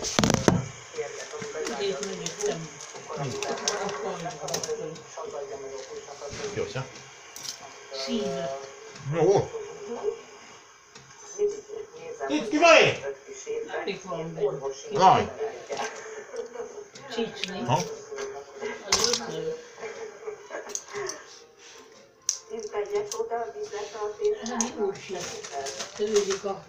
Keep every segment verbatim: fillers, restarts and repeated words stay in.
Itt megittem. Jó, szia. Szívet. Jó. Itt ki van én? Itt van benne. Vaj. Csicsni. Ha? Az ötlő. Nem úgy tőzik a...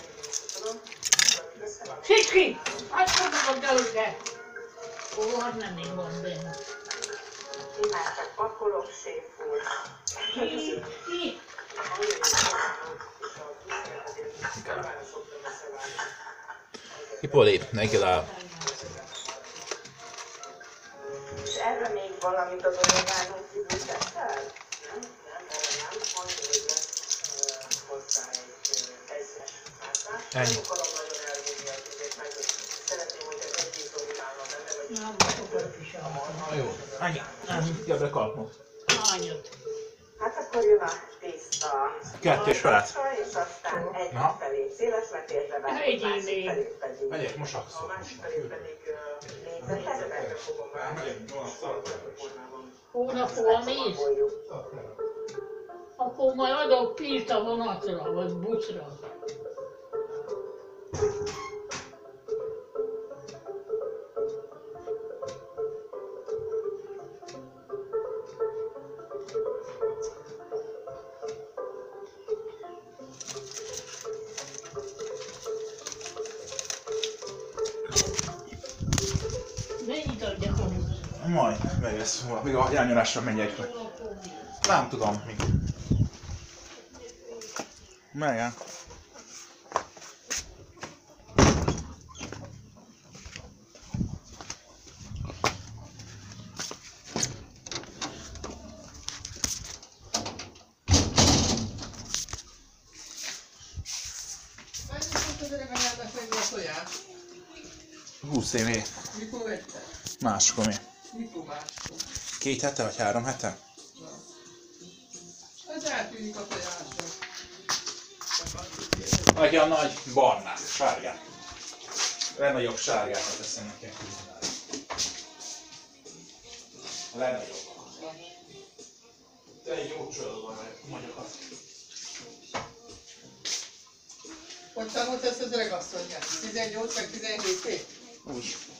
Csicski! Azt mondom a gölge! Ó, hát nem én van benne. Már csak pakolok, séf úr. Ki? Ki? Hippolyt, neki áll. És erre még valamit az orvánunk kívül tettel? Nem, nem, erre nem. Mondja, hogy lesz hozzá egy egyszeres hátás. Ennyi. Nem akarom nagyon elvinni az ügyet, meg szeretném, hogy ez egy bízó utána benne, vagy Nem, sokat is Na jó. Annyi. Jobbra kalpom. hányat? hát akkor jön a tészta. Kettő és felett. És aztán egy Na. felé széles metérbe vágni, Egyéni. másik felé pedig. Megyek, mosakszol. A másik felé pedig négyzetekbe fogom vágni. Hónapol mész? Akkor majd adok pénzt a vonatra, vagy buszra. Mennyit adjak a buszra? Majd, meg lesz volna. Még a elnyomásra megyek. Nem tudom még. Melyen? húsz évé. Mikor vetted? Máskor mi? Mikor máskor? Két hete vagy három hete? Ez eltűnik a tojásra. Vagy a nagy barnát, sárgát. A legnagyobb sárgákat teszem neki. A legnagyobb. De egy jó csodában magyarok. Hogy tanult ezt az öreg asszonyját? tizennyolc meg tizenhét év? Úgy.